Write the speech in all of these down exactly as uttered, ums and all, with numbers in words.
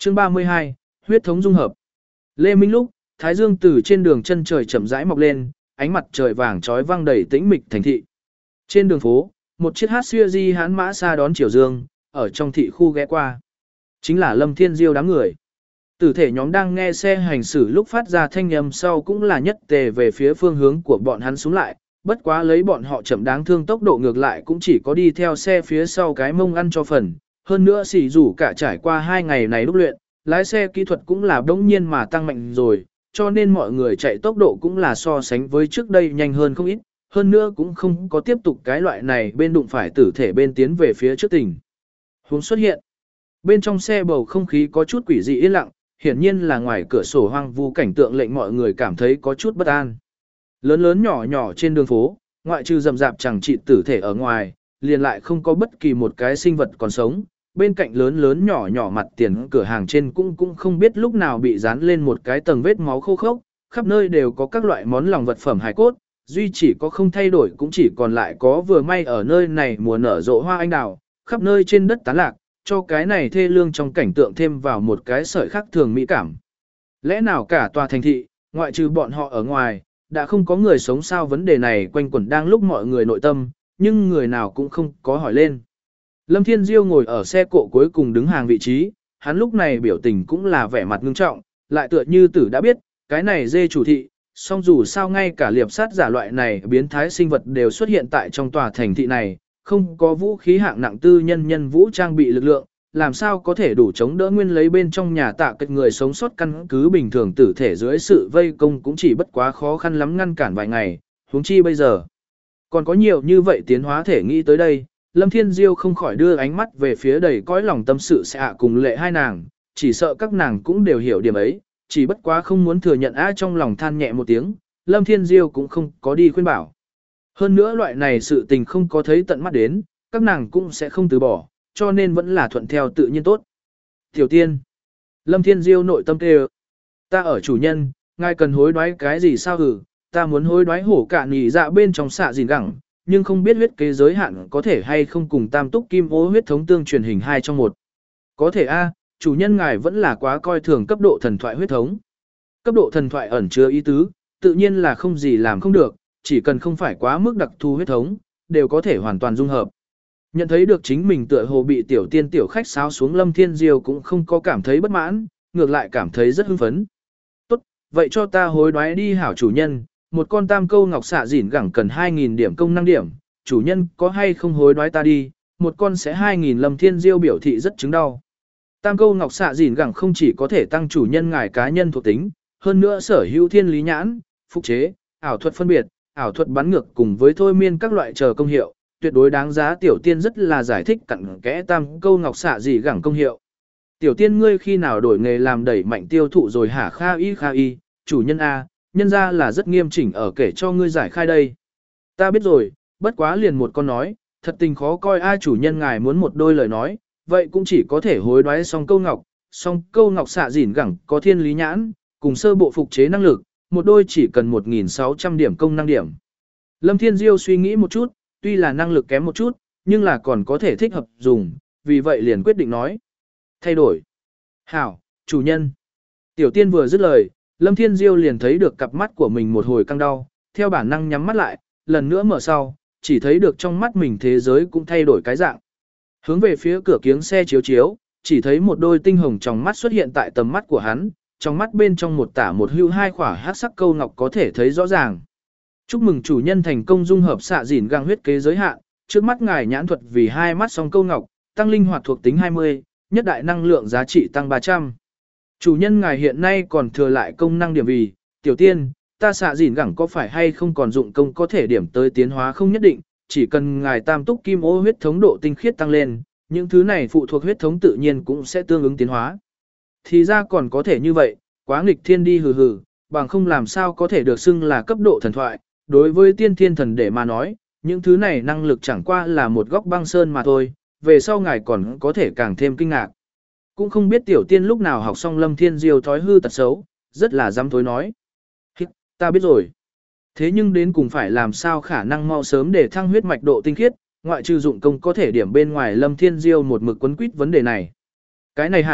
Chương ba mươi hai, huyết thống dung hợp. Lê Minh lúc, thái dương từ trên đường chân trời chậm rãi mọc lên, ánh mặt trời vàng chói vang đầy tĩnh mịch thành thị. Trên đường phố, một chiếc hát xuya di hãn mã xa đón chiều dương, ở trong thị khu ghé qua. Chính là Lâm Thiên Diêu đám người. Tử thể nhóm đang nghe xe hành xử lúc phát ra thanh âm sau cũng là nhất tề về phía phương hướng của bọn hắn xuống lại, bất quá lấy bọn họ chậm đáng thương tốc độ ngược lại cũng chỉ có đi theo xe phía sau cái mông ăn cho phần. Hơn nữa xỉ rủ cả trải qua hai ngày này đúc luyện, lái xe kỹ thuật cũng là đống nhiên mà tăng mạnh rồi, cho nên mọi người chạy tốc độ cũng là so sánh với trước đây nhanh hơn không ít, hơn nữa cũng không có tiếp tục cái loại này bên đụng phải tử thể bên tiến về phía trước tỉnh. Hướng xuất hiện. Bên trong xe bầu không khí có chút quỷ dị yên lặng, hiển nhiên là ngoài cửa sổ hoang vu cảnh tượng lệnh mọi người cảm thấy có chút bất an. Lớn lớn nhỏ nhỏ trên đường phố, ngoại trừ rậm rạp chẳng trị tử thể ở ngoài, liền lại không có bất kỳ một cái sinh vật còn sống. Bên cạnh lớn lớn nhỏ nhỏ mặt tiền cửa hàng trên cũng cũng không biết lúc nào bị dán lên một cái tầng vết máu khô khốc, khắp nơi đều có các loại món lòng vật phẩm hài cốt, duy chỉ có không thay đổi cũng chỉ còn lại có vừa may ở nơi này mùa nở rộ hoa anh đào, khắp nơi trên đất tán lạc, cho cái này thê lương trong cảnh tượng thêm vào một cái sợi khác thường mỹ cảm. Lẽ nào cả tòa thành thị, ngoại trừ bọn họ ở ngoài, đã không có người sống sao? Vấn đề này quanh quẩn đang lúc mọi người nội tâm, nhưng người nào cũng không có hỏi lên. Lâm Thiên Diêu ngồi ở xe cộ cuối cùng đứng hàng vị trí, hắn lúc này biểu tình cũng là vẻ mặt ngưng trọng, lại tựa như tử đã biết, cái này dê chủ thị, song dù sao ngay cả liệp sát giả loại này biến thái sinh vật đều xuất hiện tại trong tòa thành thị này, không có vũ khí hạng nặng tư nhân nhân vũ trang bị lực lượng, làm sao có thể đủ chống đỡ nguyên lấy bên trong nhà tạ cách người sống sót căn cứ bình thường tử thể dưới sự vây công cũng chỉ bất quá khó khăn lắm ngăn cản vài ngày, huống chi bây giờ. Còn có nhiều như vậy tiến hóa thể nghĩ tới đây, Lâm Thiên Diêu không khỏi đưa ánh mắt về phía đầy cõi lòng tâm sự sẽ ạ cùng lệ hai nàng, chỉ sợ các nàng cũng đều hiểu điểm ấy, chỉ bất quá không muốn thừa nhận á trong lòng than nhẹ một tiếng, Lâm Thiên Diêu cũng không có đi khuyên bảo. Hơn nữa loại này sự tình không có thấy tận mắt đến, các nàng cũng sẽ không từ bỏ, cho nên vẫn là thuận theo tự nhiên tốt. Tiểu tiên, Lâm Thiên Diêu nội tâm kêu, ta ở chủ nhân, ngài cần hối đoái cái gì sao hử, ta muốn hối đoái hổ cả nỉ dạ bên trong xạ gìn gẳng, nhưng không biết huyết kế giới hạn có thể hay không cùng tam túc kim ô huyết thống tương truyền hình hai trong một. Có thể a, chủ nhân ngài vẫn là quá coi thường cấp độ thần thoại huyết thống. Cấp độ thần thoại ẩn chứa ý tứ, tự nhiên là không gì làm không được, chỉ cần không phải quá mức đặc thù huyết thống, đều có thể hoàn toàn dung hợp. Nhận thấy được chính mình tựa hồ bị tiểu tiên tiểu khách sáo xuống, Lâm Thiên Diêu cũng không có cảm thấy bất mãn, ngược lại cảm thấy rất hưng phấn. Tốt, vậy cho ta hối đoái đi hảo chủ nhân, một con tam câu ngọc xạ dỉn gẳng cần hai nghìn điểm công năng điểm, chủ nhân có hay không hối đoái ta đi, một con sẽ hai nghìn. Lâm Thiên Diêu biểu thị rất chứng đau. Tam câu ngọc xạ dỉn gẳng không chỉ có thể tăng chủ nhân ngài cá nhân thuộc tính, hơn nữa sở hữu thiên lý nhãn, phục chế, ảo thuật phân biệt, ảo thuật bắn ngược cùng với thôi miên các loại chờ công hiệu, tuyệt đối đáng giá. Tiểu tiên rất là giải thích cặn kẽ tam câu ngọc xạ dị gẳng công hiệu. Tiểu tiên ngươi khi nào đổi nghề làm đẩy mạnh tiêu thụ rồi hả? Kha y kha y, chủ nhân A, nhân ra là rất nghiêm chỉnh ở kể cho ngươi giải khai đây. Ta biết rồi, bất quá liền một con nói, thật tình khó coi. A chủ nhân ngài muốn một đôi lời nói, vậy cũng chỉ có thể hối đoái song câu ngọc, song câu ngọc xạ dỉn gẳng có thiên lý nhãn, cùng sơ bộ phục chế năng lực, một đôi chỉ cần một nghìn sáu trăm điểm công năng điểm. Lâm Thiên Diêu suy nghĩ một chút, tuy là năng lực kém một chút, nhưng là còn có thể thích hợp dùng, vì vậy liền quyết định nói. Thay đổi. Hảo, chủ nhân. Tiểu tiên vừa dứt lời, Lâm Thiên Diêu liền thấy được cặp mắt của mình một hồi căng đau, theo bản năng nhắm mắt lại, lần nữa mở sau, chỉ thấy được trong mắt mình thế giới cũng thay đổi cái dạng. Hướng về phía cửa kiếng xe chiếu chiếu, chỉ thấy một đôi tinh hồng trong mắt xuất hiện tại tầm mắt của hắn, trong mắt bên trong một tả một hưu hai khỏa hắc sắc câu ngọc có thể thấy rõ ràng. Chúc mừng chủ nhân thành công dung hợp xạ dỉn găng huyết kế giới hạn, trước mắt ngài nhãn thuật vì hai mắt song câu ngọc, tăng linh hoạt thuộc tính hai mươi, nhất đại năng lượng giá trị tăng ba trăm. Chủ nhân ngài hiện nay còn thừa lại công năng điểm vì, tiểu tiên, ta xạ dỉn gẳng có phải hay không còn dụng công có thể điểm tới tiến hóa không nhất định, chỉ cần ngài tam túc kim ô huyết thống độ tinh khiết tăng lên, những thứ này phụ thuộc huyết thống tự nhiên cũng sẽ tương ứng tiến hóa. Thì ra còn có thể như vậy, quá nghịch thiên đi hừ hừ, bằng không làm sao có thể được xưng là cấp độ thần thoại. Đối với tiên thiên thần để mà nói, những thứ này năng lực chẳng qua là một góc băng sơn mà thôi, về sau ngài còn có thể càng thêm kinh ngạc. Cũng không biết tiểu tiên lúc nào học xong Lâm Thiên Diêu thói hư tật xấu, rất là dám thối nói. Hít, ta biết rồi. Thế nhưng đến cùng phải làm sao khả năng mau sớm để thăng huyết mạch độ tinh khiết, ngoại trừ dụng công có thể điểm bên ngoài, Lâm Thiên Diêu một mực quấn quýt vấn đề này. Cái này hả,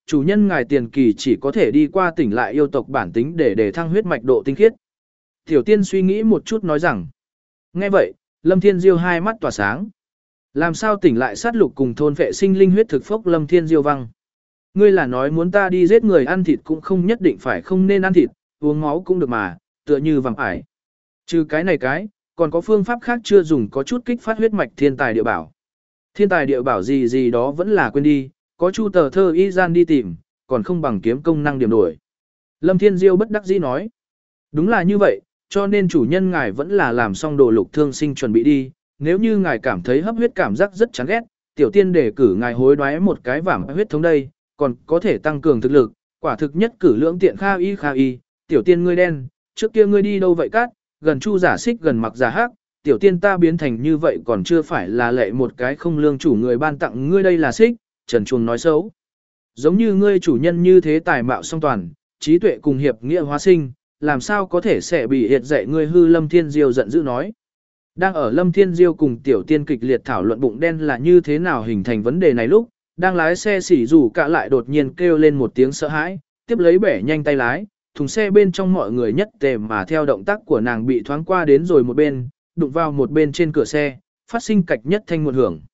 chủ nhân ngài tiền kỳ chỉ có thể đi qua tỉnh lại yêu tộc bản tính để để thăng huyết mạch độ tinh khiết. Tiểu tiên suy nghĩ một chút nói rằng. Nghe vậy, Lâm Thiên Diêu hai mắt tỏa sáng. Làm sao tỉnh lại sát lục cùng thôn vệ sinh linh huyết thực phốc Lâm Thiên Diêu văng. Ngươi là nói muốn ta đi giết người ăn thịt cũng không nhất định phải không nên ăn thịt, uống máu cũng được mà, tựa như vàng ải. Trừ cái này cái, còn có phương pháp khác chưa dùng có chút kích phát huyết mạch thiên tài địa bảo. Thiên tài địa bảo gì gì đó vẫn là quên đi, có chu tờ thơ y gian đi tìm, còn không bằng kiếm công năng điểm đổi. Lâm Thiên Diêu bất đắc dĩ nói. Đúng là như vậy, cho nên chủ nhân ngài vẫn là làm xong đồ lục thương sinh chuẩn bị đi, nếu như ngài cảm thấy hấp huyết cảm giác rất chán ghét, tiểu tiên để cử ngài hối đoái một cái vảm huyết thống đây, còn có thể tăng cường thực lực, quả thực nhất cử lưỡng tiện kha y kha y, tiểu tiên ngươi đen, trước kia ngươi đi đâu vậy cát, gần chu giả xích gần mặc giả hắc, tiểu tiên ta biến thành như vậy còn chưa phải là lệ một cái không lương chủ người ban tặng ngươi đây là xích, trần chuồng nói xấu. Giống như ngươi chủ nhân như thế tài mạo song toàn, trí tuệ cùng hiệp nghĩa hóa sinh, làm sao có thể sẽ bị hiệt dạy ngươi hư Lâm Thiên Diêu giận dữ nói. Đang ở Lâm Thiên Diêu cùng tiểu tiên kịch liệt thảo luận bụng đen là như thế nào hình thành vấn đề này lúc, đang lái xe xỉ rủ cả lại đột nhiên kêu lên một tiếng sợ hãi, tiếp lấy bẻ nhanh tay lái, thùng xe bên trong mọi người nhất tề mà theo động tác của nàng bị thoáng qua đến rồi một bên, đụng vào một bên trên cửa xe, phát sinh cạch nhất thanh một hưởng.